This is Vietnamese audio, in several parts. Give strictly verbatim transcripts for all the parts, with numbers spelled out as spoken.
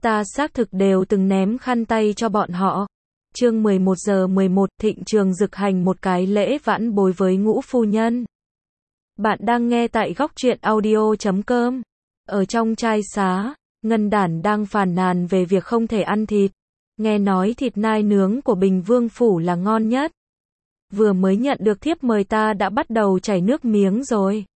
Ta xác thực đều từng ném khăn tay cho bọn họ. Chương mười một giờ mười một, Thịnh Trường Dực hành một cái lễ vãn bối với Ngũ phu nhân. Bạn đang nghe tại góc truyện audio chấm com. Ở trong trai xá, Ngân Đản đang phàn nàn về việc không thể ăn thịt. Nghe nói thịt nai nướng của Bình Vương phủ là ngon nhất. Vừa mới nhận được thiếp mời ta đã bắt đầu chảy nước miếng rồi.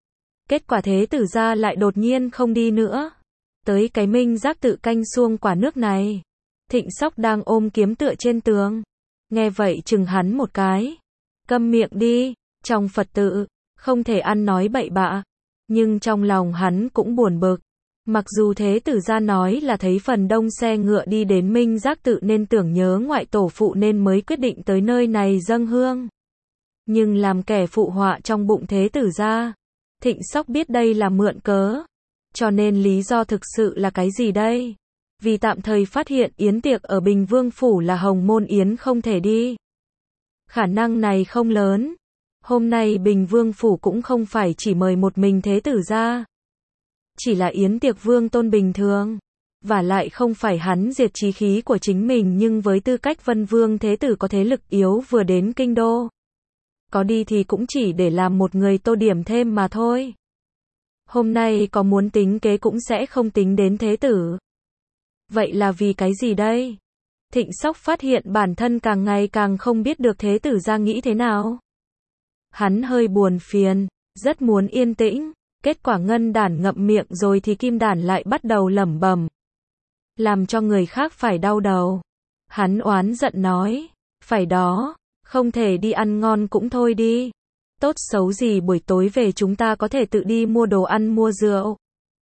Kết quả thế tử gia lại đột nhiên không đi nữa. Tới cái minh giác tự canh xuông quả nước này. Thịnh Sóc đang ôm kiếm tựa trên tường. Nghe vậy chừng hắn một cái. Câm miệng đi, trong Phật tự, không thể ăn nói bậy bạ. Nhưng trong lòng hắn cũng buồn bực. Mặc dù thế tử gia nói là thấy phần đông xe ngựa đi đến minh giác tự nên tưởng nhớ ngoại tổ phụ nên mới quyết định tới nơi này dâng hương. Nhưng làm kẻ phụ họa trong bụng thế tử gia, Thịnh Sóc biết đây là mượn cớ. Cho nên lý do thực sự là cái gì đây? Vì tạm thời phát hiện yến tiệc ở Bình Vương phủ là Hồng Môn Yến không thể đi. Khả năng này không lớn. Hôm nay Bình Vương phủ cũng không phải chỉ mời một mình thế tử gia. Chỉ là yến tiệc vương tôn bình thường. Và lại không phải hắn diệt chí khí của chính mình, nhưng với tư cách Vân Vương thế tử có thế lực yếu vừa đến kinh đô. Có đi thì cũng chỉ để làm một người tô điểm thêm mà thôi. Hôm nay có muốn tính kế cũng sẽ không tính đến thế tử. Vậy là vì cái gì đây? Thịnh Sóc phát hiện bản thân càng ngày càng không biết được thế tử gia nghĩ thế nào. Hắn hơi buồn phiền, rất muốn yên tĩnh. Kết quả Ngân Đản ngậm miệng rồi thì Kim Đản lại bắt đầu lẩm bẩm. Làm cho người khác phải đau đầu. Hắn oán giận nói. Phải đó, không thể đi ăn ngon cũng thôi đi. Tốt xấu gì buổi tối về chúng ta có thể tự đi mua đồ ăn mua rượu.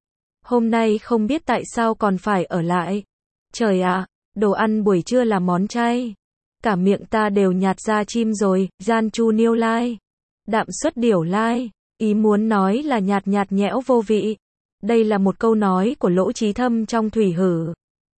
Hôm nay không biết tại sao còn phải ở lại. Trời ạ, đồ ăn buổi trưa là món chay. Cả miệng ta đều nhạt da chim rồi, gian chu niêu lai. Đạm xuất điểu lai. Ý muốn nói là nhạt nhạt nhẽo vô vị. Đây là một câu nói của Lỗ Trí Thâm trong Thủy Hử.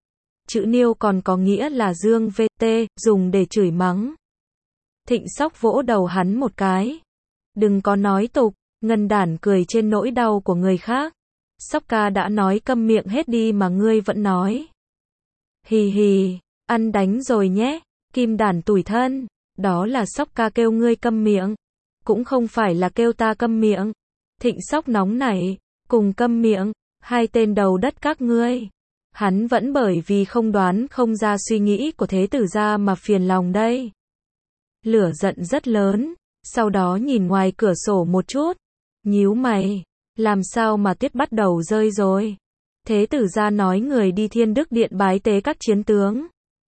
Chữ niêu còn có nghĩa là dương vt, dùng để chửi mắng. Thịnh Sóc vỗ đầu hắn một cái. Đừng có nói tục. Ngân Đản cười trên nỗi đau của người khác. Sóc ca đã nói câm miệng hết đi mà ngươi vẫn nói. Hì hì, ăn đánh rồi nhé. Kim Đản tủi thân. Đó là Sóc ca kêu ngươi câm miệng. Cũng không phải là kêu ta câm miệng. Thịnh Sóc nóng nảy. Cùng câm miệng. Hai tên đầu đất các ngươi. Hắn vẫn bởi vì không đoán không ra suy nghĩ của thế tử gia mà phiền lòng đây. Lửa giận rất lớn. Sau đó nhìn ngoài cửa sổ một chút. Nhíu mày. Làm sao mà tuyết bắt đầu rơi rồi? Thế tử gia nói người đi Thiên Đức Điện bái tế các chiến tướng.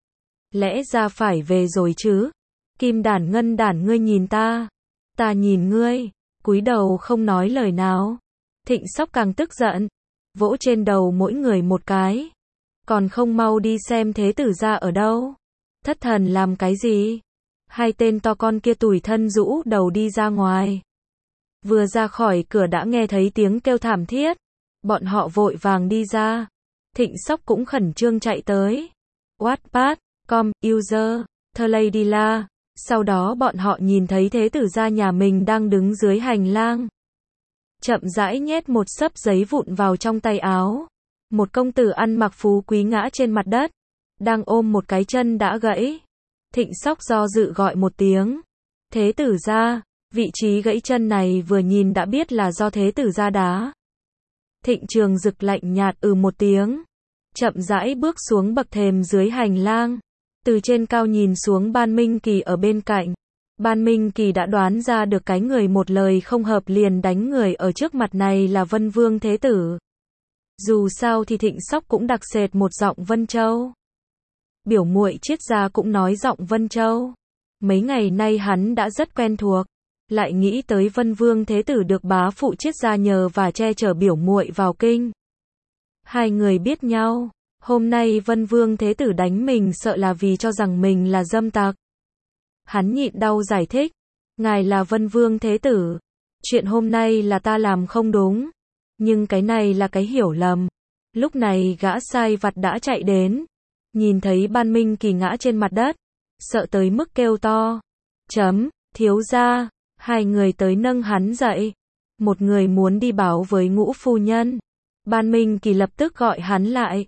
Lẽ ra phải về rồi chứ? Kim Đản Ngân Đản ngươi nhìn ta. Ta nhìn ngươi. Cúi đầu không nói lời nào. Thịnh Sóc càng tức giận. Vỗ trên đầu mỗi người một cái. Còn không mau đi xem thế tử gia ở đâu? Thất thần làm cái gì? Hai tên to con kia tủi thân rũ đầu đi ra ngoài. Vừa ra khỏi cửa đã nghe thấy tiếng kêu thảm thiết. Bọn họ vội vàng đi ra. Thịnh Sóc cũng khẩn trương chạy tới. Wattpad, com, user, The Lady La. Sau đó bọn họ nhìn thấy thế tử gia nhà mình đang đứng dưới hành lang. Chậm rãi nhét một xấp giấy vụn vào trong tay áo. Một công tử ăn mặc phú quý ngã trên mặt đất. Đang ôm một cái chân đã gãy. Thịnh Sóc do dự gọi một tiếng. Thế tử gia. Vị trí gãy chân này vừa nhìn đã biết là do thế tử gia đá. Thịnh Trường Dực lạnh nhạt ừ một tiếng. Chậm rãi bước xuống bậc thềm dưới hành lang. Từ trên cao nhìn xuống Ban Minh Kỳ ở bên cạnh. Ban Minh Kỳ đã đoán ra được cái người một lời không hợp liền đánh người ở trước mặt này là Vân Vương Thế Tử. Dù sao thì Thịnh Sóc cũng đặc sệt một giọng Vân Châu. Biểu muội Triết gia cũng nói giọng Vân Châu. Mấy ngày nay hắn đã rất quen thuộc. Lại nghĩ tới Vân Vương Thế Tử được bá phụ Triết gia nhờ và che chở biểu muội vào kinh. Hai người biết nhau. Hôm nay Vân Vương Thế Tử đánh mình sợ là vì cho rằng mình là dâm tặc. Hắn nhịn đau giải thích. Ngài là Vân Vương Thế Tử. Chuyện hôm nay là ta làm không đúng. Nhưng cái này là cái hiểu lầm. Lúc này gã sai vặt đã chạy đến. Nhìn thấy Ban Minh Kỳ ngã trên mặt đất. Sợ tới mức kêu to. Chấm, thiếu gia. Hai người tới nâng hắn dậy. Một người muốn đi báo với Ngũ phu nhân. Ban Minh Kỳ lập tức gọi hắn lại.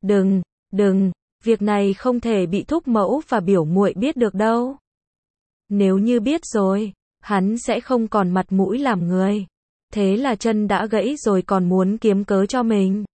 Đừng, đừng, việc này không thể bị thúc mẫu và biểu muội biết được đâu. Nếu như biết rồi, hắn sẽ không còn mặt mũi làm người. Thế là chân đã gãy rồi còn muốn kiếm cớ cho mình.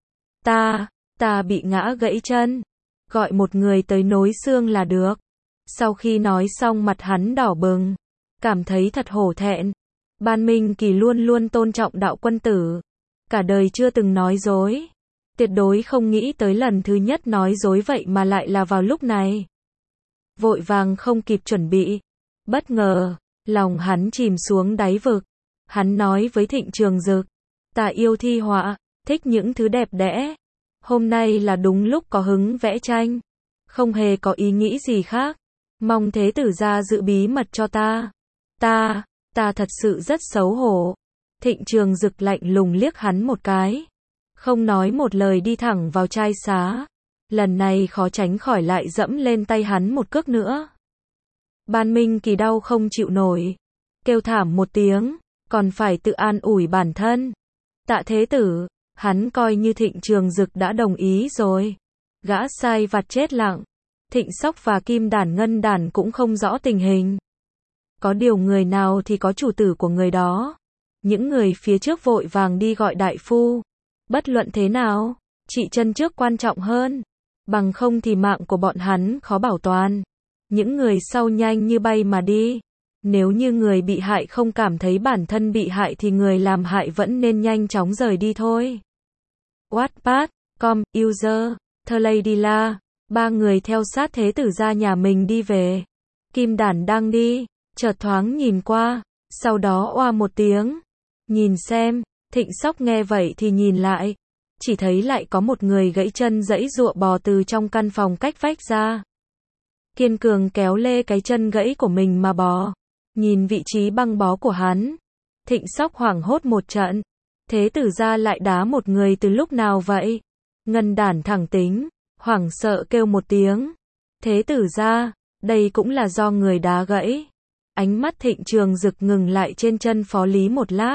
Ta, ta bị ngã gãy chân. Gọi một người tới nối xương là được. Sau khi nói xong mặt hắn đỏ bừng. Cảm thấy thật hổ thẹn. Ban Minh Kỳ luôn luôn tôn trọng đạo quân tử. Cả đời chưa từng nói dối. Tuyệt đối không nghĩ tới lần thứ nhất nói dối vậy mà lại là vào lúc này. Vội vàng không kịp chuẩn bị. Bất ngờ, lòng hắn chìm xuống đáy vực. Hắn nói với Thịnh Trường Dực. Ta yêu thi họa, thích những thứ đẹp đẽ. Hôm nay là đúng lúc có hứng vẽ tranh. Không hề có ý nghĩ gì khác. Mong thế tử gia giữ bí mật cho ta. Ta, ta thật sự rất xấu hổ. Thịnh Trường Dực lạnh lùng liếc hắn một cái. Không nói một lời đi thẳng vào trai xá. Lần này khó tránh khỏi lại dẫm lên tay hắn một cước nữa. Ban Minh Kỳ đau không chịu nổi. Kêu thảm một tiếng, còn phải tự an ủi bản thân. Tạ thế tử, hắn coi như Thịnh Trường Dực đã đồng ý rồi. Gã sai vặt chết lặng. Thịnh Sóc và Kim Đản Ngân Đản cũng không rõ tình hình. Có điều người nào thì có chủ tử của người đó. Những người phía trước vội vàng đi gọi đại phu. Bất luận thế nào, trị chân trước quan trọng hơn. Bằng không thì mạng của bọn hắn khó bảo toàn. Những người sau nhanh như bay mà đi. Nếu như người bị hại không cảm thấy bản thân bị hại thì người làm hại vẫn nên nhanh chóng rời đi thôi. Wattpad, com, user, The Lady La. Ba người theo sát thế tử gia nhà mình đi về. Kim Đản đang đi, chợt thoáng nhìn qua, sau đó oa một tiếng. Nhìn xem, Thịnh Sóc nghe vậy thì nhìn lại. Chỉ thấy lại có một người gãy chân giãy giụa bò từ trong căn phòng cách vách ra. Kiên cường kéo lê cái chân gãy của mình mà bò. Nhìn vị trí băng bó của hắn. Thịnh Sóc hoảng hốt một trận. Thế tử gia lại đá một người từ lúc nào vậy? Ngân Đản thẳng tính, hoảng sợ kêu một tiếng. Thế tử gia, đây cũng là do người đá gãy. Ánh mắt Thịnh Trường Dực ngừng lại trên chân Phó Lý một lát.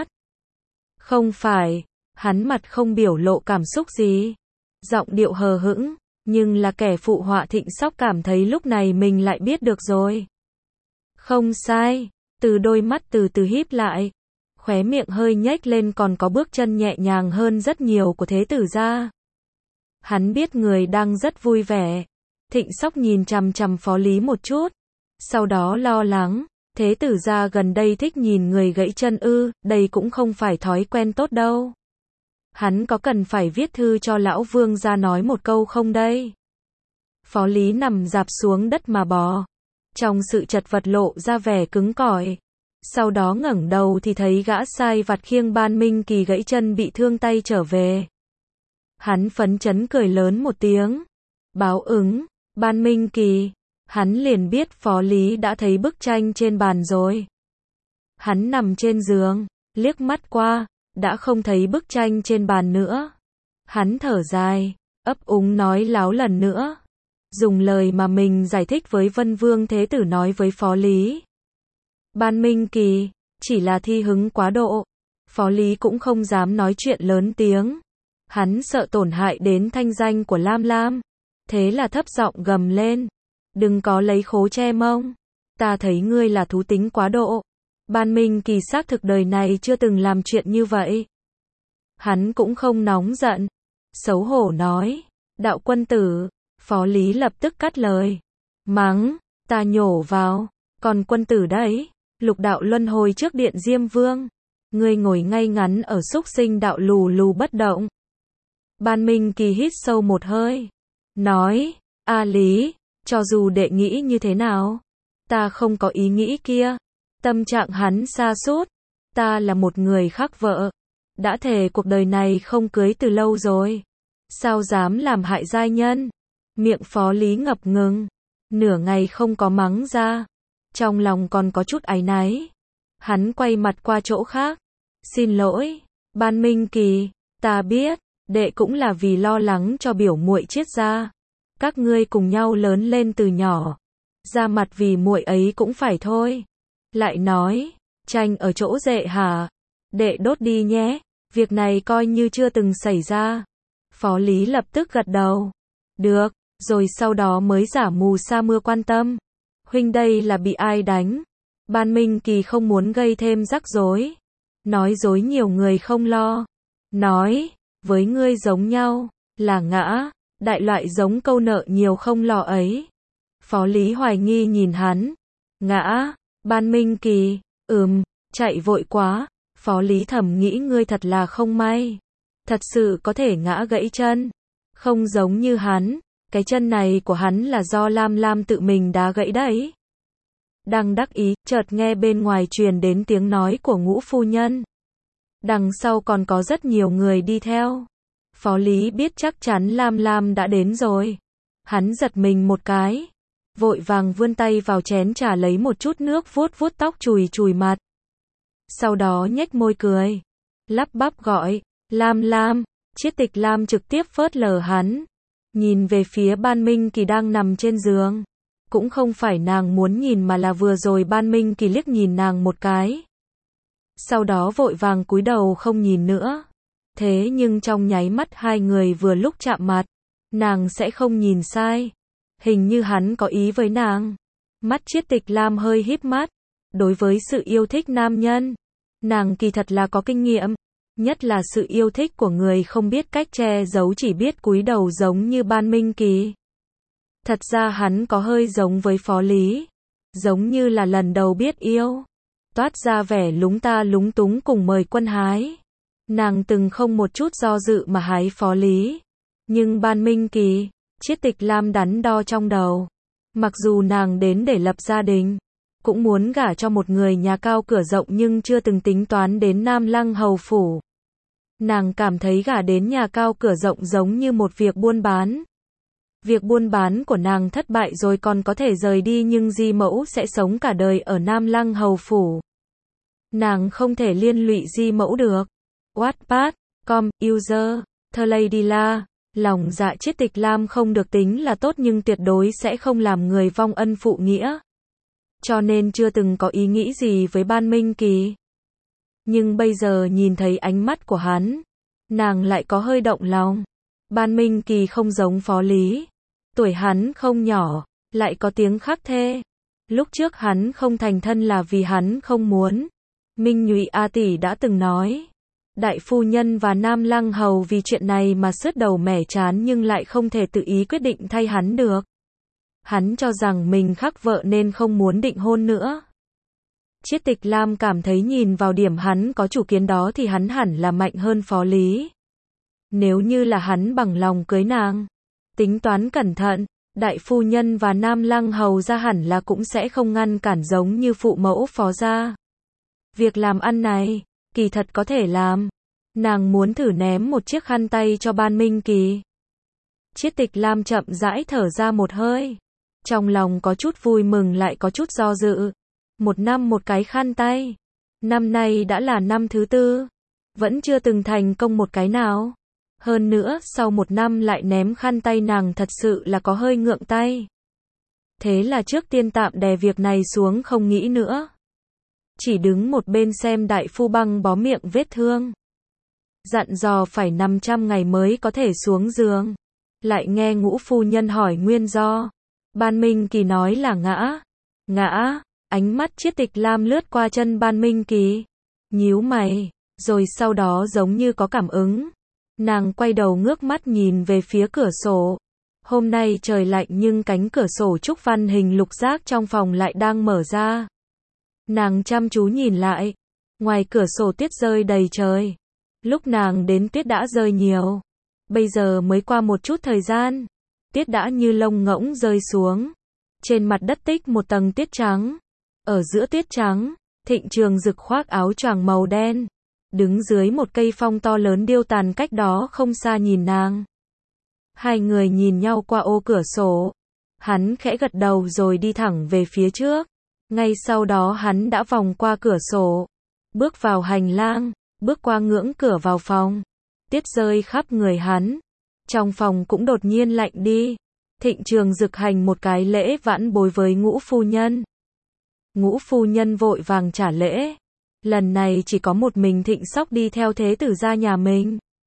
Không phải, hắn mặt không biểu lộ cảm xúc gì. Giọng điệu hờ hững, nhưng là kẻ phụ họa Thịnh Sóc cảm thấy lúc này mình lại biết được rồi. Không sai, từ đôi mắt từ từ híp lại. Khóe miệng hơi nhếch lên còn có bước chân nhẹ nhàng hơn rất nhiều của thế tử gia. Hắn biết người đang rất vui vẻ. Thịnh Sóc nhìn chằm chằm Phó Lý một chút. Sau đó lo lắng. Thế tử gia gần đây thích nhìn người gãy chân ư, đây cũng không phải thói quen tốt đâu. Hắn có cần phải viết thư cho lão vương gia nói một câu không đây? Phó Lý nằm rạp xuống đất mà bò. Trong sự chật vật lộ ra vẻ cứng cỏi. Sau đó ngẩng đầu thì thấy gã sai vặt khiêng Ban Minh Kỳ gãy chân bị thương tay trở về. Hắn phấn chấn cười lớn một tiếng. Báo ứng, Ban Minh Kỳ. Hắn liền biết Phó Lý đã thấy bức tranh trên bàn rồi. Hắn nằm trên giường, liếc mắt qua, đã không thấy bức tranh trên bàn nữa. Hắn thở dài, ấp úng nói láo lần nữa. Dùng lời mà mình giải thích với Vân Vương Thế Tử nói với Phó Lý. Ban Minh Kỳ, chỉ là thi hứng quá độ. Phó Lý cũng không dám nói chuyện lớn tiếng. Hắn sợ tổn hại đến thanh danh của Lam Lam. Thế là thấp giọng gầm lên. Đừng có lấy khố che mông. Ta thấy ngươi là thú tính quá độ. Ban Minh Kỳ xác thực đời này chưa từng làm chuyện như vậy. Hắn cũng không nóng giận. Xấu hổ nói. Đạo quân tử. Phó Lý lập tức cắt lời. Mắng. Ta nhổ vào. Còn quân tử đấy. Lục đạo luân hồi trước điện Diêm Vương. Ngươi ngồi ngay ngắn ở súc sinh đạo lù lù bất động. Ban Minh Kỳ hít sâu một hơi. Nói. A Lý. Cho dù đệ nghĩ như thế nào, ta không có ý nghĩ kia. Tâm trạng hắn sa sút. Ta là một người khác vợ. Đã thề cuộc đời này không cưới từ lâu rồi. Sao dám làm hại giai nhân? Miệng Phó Lý ngập ngừng. Nửa ngày không có mắng ra. Trong lòng còn có chút áy náy. Hắn quay mặt qua chỗ khác. Xin lỗi, Ban Minh Kỳ. Ta biết, đệ cũng là vì lo lắng cho biểu muội Triết gia. Các ngươi cùng nhau lớn lên từ nhỏ. Ra mặt vì muội ấy cũng phải thôi. Lại nói, tranh ở chỗ đệ hả? Đệ đốt đi nhé. Việc này coi như chưa từng xảy ra. Phó Lý lập tức gật đầu. Được, rồi sau đó mới giả mù sa mưa quan tâm. Huynh đây là bị ai đánh? Ban Minh Kỳ không muốn gây thêm rắc rối. Nói dối nhiều người không lo. Nói, với ngươi giống nhau, là ngã, đại loại giống câu nợ nhiều không lo ấy. Phó Lý hoài nghi nhìn hắn. Ngã, Ban Minh Kỳ, ừm, chạy vội quá. Phó Lý thầm nghĩ ngươi thật là không may. Thật sự có thể ngã gãy chân. Không giống như hắn, cái chân này của hắn là do Lam Lam tự mình đá gãy đấy. Đang đắc ý, chợt nghe bên ngoài truyền đến tiếng nói của Ngũ phu nhân. Đằng sau còn có rất nhiều người đi theo. Phó Lý biết chắc chắn Lam Lam đã đến rồi. Hắn giật mình một cái. Vội vàng vươn tay vào chén trà lấy một chút nước vuốt vuốt tóc chùi chùi mặt. Sau đó nhếch môi cười. Lắp bắp gọi, Lam Lam. Chiết Tịch Lam trực tiếp phớt lờ hắn. Nhìn về phía Ban Minh Kỳ đang nằm trên giường. Cũng không phải nàng muốn nhìn mà là vừa rồi Ban Minh Kỳ liếc nhìn nàng một cái. Sau đó vội vàng cúi đầu không nhìn nữa. Thế nhưng trong nháy mắt hai người vừa lúc chạm mặt, nàng sẽ không nhìn sai. Hình như hắn có ý với nàng. Mắt Chiết Tịch Lam hơi híp mắt. Đối với sự yêu thích nam nhân, nàng kỳ thật là có kinh nghiệm. Nhất là sự yêu thích của người không biết cách che giấu chỉ biết cúi đầu giống như Ban Minh Kỳ. Thật ra hắn có hơi giống với Phó Lý. Giống như là lần đầu biết yêu. Toát ra vẻ lúng ta lúng túng cùng mời quân hái. Nàng từng không một chút do dự mà hái Phó Lý. Nhưng Ban Minh Kỳ, Chiết Tịch Lam đắn đo trong đầu. Mặc dù nàng đến để lập gia đình, cũng muốn gả cho một người nhà cao cửa rộng nhưng chưa từng tính toán đến Nam Lăng hầu phủ. Nàng cảm thấy gả đến nhà cao cửa rộng giống như một việc buôn bán. Việc buôn bán của nàng thất bại rồi còn có thể rời đi nhưng Di Mẫu sẽ sống cả đời ở Nam Lăng hầu phủ. Nàng không thể liên lụy Di Mẫu được. Wattpad, com, user, The Lady La. Lòng dạ Chiết Tịch Lam không được tính là tốt nhưng tuyệt đối sẽ không làm người vong ân phụ nghĩa. Cho nên chưa từng có ý nghĩ gì với Ban Minh Kỳ. Nhưng bây giờ nhìn thấy ánh mắt của hắn, nàng lại có hơi động lòng. Ban Minh Kỳ không giống Phó Lý. Tuổi hắn không nhỏ, lại có tiếng khắc thê. Lúc trước hắn không thành thân là vì hắn không muốn. Minh Nhụy A tỷ đã từng nói. Đại phu nhân và Nam Lăng hầu vì chuyện này mà sứt đầu mẻ chán nhưng lại không thể tự ý quyết định thay hắn được. Hắn cho rằng mình khắc vợ nên không muốn định hôn nữa. Chiết Tịch Lam cảm thấy nhìn vào điểm hắn có chủ kiến đó thì hắn hẳn là mạnh hơn Phó Lý. Nếu như là hắn bằng lòng cưới nàng, tính toán cẩn thận, đại phu nhân và Nam Lăng hầu ra hẳn là cũng sẽ không ngăn cản giống như phụ mẫu Phó gia. Việc làm ăn này, kỳ thật có thể làm. Nàng muốn thử ném một chiếc khăn tay cho Ban Minh Kỳ. Chiết Tịch Lam chậm rãi thở ra một hơi. Trong lòng có chút vui mừng lại có chút do dự. Một năm một cái khăn tay. Năm nay đã là năm thứ tư. Vẫn chưa từng thành công một cái nào. Hơn nữa, sau một năm lại ném khăn tay nàng thật sự là có hơi ngượng tay. Thế là trước tiên tạm đè việc này xuống không nghĩ nữa. Chỉ đứng một bên xem đại phu băng bó miệng vết thương. Dặn dò phải năm trăm ngày mới có thể xuống giường. Lại nghe Ngũ phu nhân hỏi nguyên do. Ban Minh Kỳ nói là ngã. Ngã, ánh mắt Chiết Tịch Lam lướt qua chân Ban Minh Kỳ. Nhíu mày, rồi sau đó giống như có cảm ứng. Nàng quay đầu ngước mắt nhìn về phía cửa sổ. Hôm nay trời lạnh nhưng cánh cửa sổ trúc văn hình lục giác trong phòng lại đang mở ra. Nàng chăm chú nhìn lại. Ngoài cửa sổ tuyết rơi đầy trời. Lúc nàng đến tuyết đã rơi nhiều. Bây giờ mới qua một chút thời gian. Tuyết đã như lông ngỗng rơi xuống. Trên mặt đất tích một tầng tuyết trắng. Ở giữa tuyết trắng, Thịnh Trường Dực khoác áo choàng màu đen. Đứng dưới một cây phong to lớn điêu tàn cách đó không xa nhìn nàng. Hai người nhìn nhau qua ô cửa sổ. Hắn khẽ gật đầu rồi đi thẳng về phía trước. Ngay sau đó hắn đã vòng qua cửa sổ. Bước vào hành lang, bước qua ngưỡng cửa vào phòng. Tuyết rơi khắp người hắn. Trong phòng cũng đột nhiên lạnh đi. Thịnh Trường Dực hành một cái lễ vãn bối với Ngũ phu nhân. Ngũ phu nhân vội vàng trả lễ. Lần này chỉ có một mình Thịnh Sóc đi theo thế tử gia nhà mình.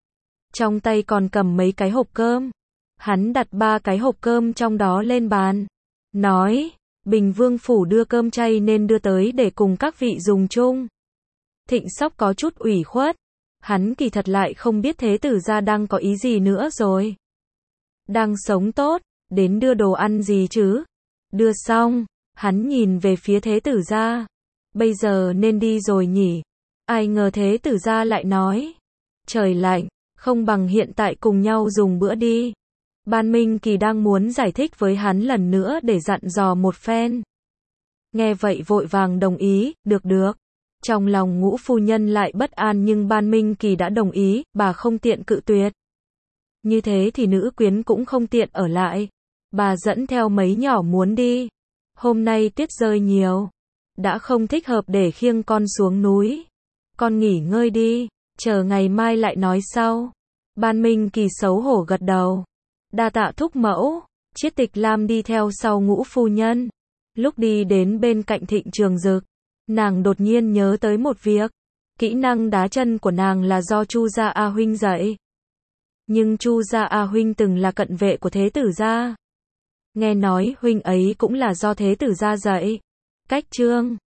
trong tay còn cầm mấy cái hộp cơm. Hắn đặt ba cái hộp cơm trong đó lên bàn, nói, Bình Vương phủ đưa cơm chay nên đưa tới để cùng các vị dùng chung. Thịnh Sóc có chút ủy khuất, hắn kỳ thật lại không biết thế tử gia đang có ý gì nữa rồi. Đang sống tốt, đến đưa đồ ăn gì chứ? Đưa xong, hắn nhìn về phía thế tử gia. Bây giờ nên đi rồi nhỉ? Ai ngờ thế tử gia lại nói, trời lạnh, không bằng hiện tại cùng nhau dùng bữa đi. Ban Minh Kỳ đang muốn giải thích với hắn lần nữa để dặn dò một phen. Nghe vậy vội vàng đồng ý, được được. Trong lòng Ngũ phu nhân lại bất an nhưng Ban Minh Kỳ đã đồng ý, bà không tiện cự tuyệt. Như thế thì nữ quyến cũng không tiện ở lại. Bà dẫn theo mấy nhỏ muốn đi. Hôm nay tuyết rơi nhiều, đã không thích hợp để khiêng con xuống núi. Con nghỉ ngơi đi, chờ ngày mai lại nói sau. Ban Minh Kỳ xấu hổ gật đầu. Đa tạ thúc mẫu. Chiết Tịch Lam đi theo sau Ngũ phu nhân. Lúc đi đến bên cạnh Thịnh Trường Dực, nàng đột nhiên nhớ tới một việc. Kỹ năng đá chân của nàng là do Chu Gia A huynh dạy. Nhưng Chu Gia A huynh từng là cận vệ của thế tử gia. Nghe nói huynh ấy cũng là do thế tử gia dạy. Cách chương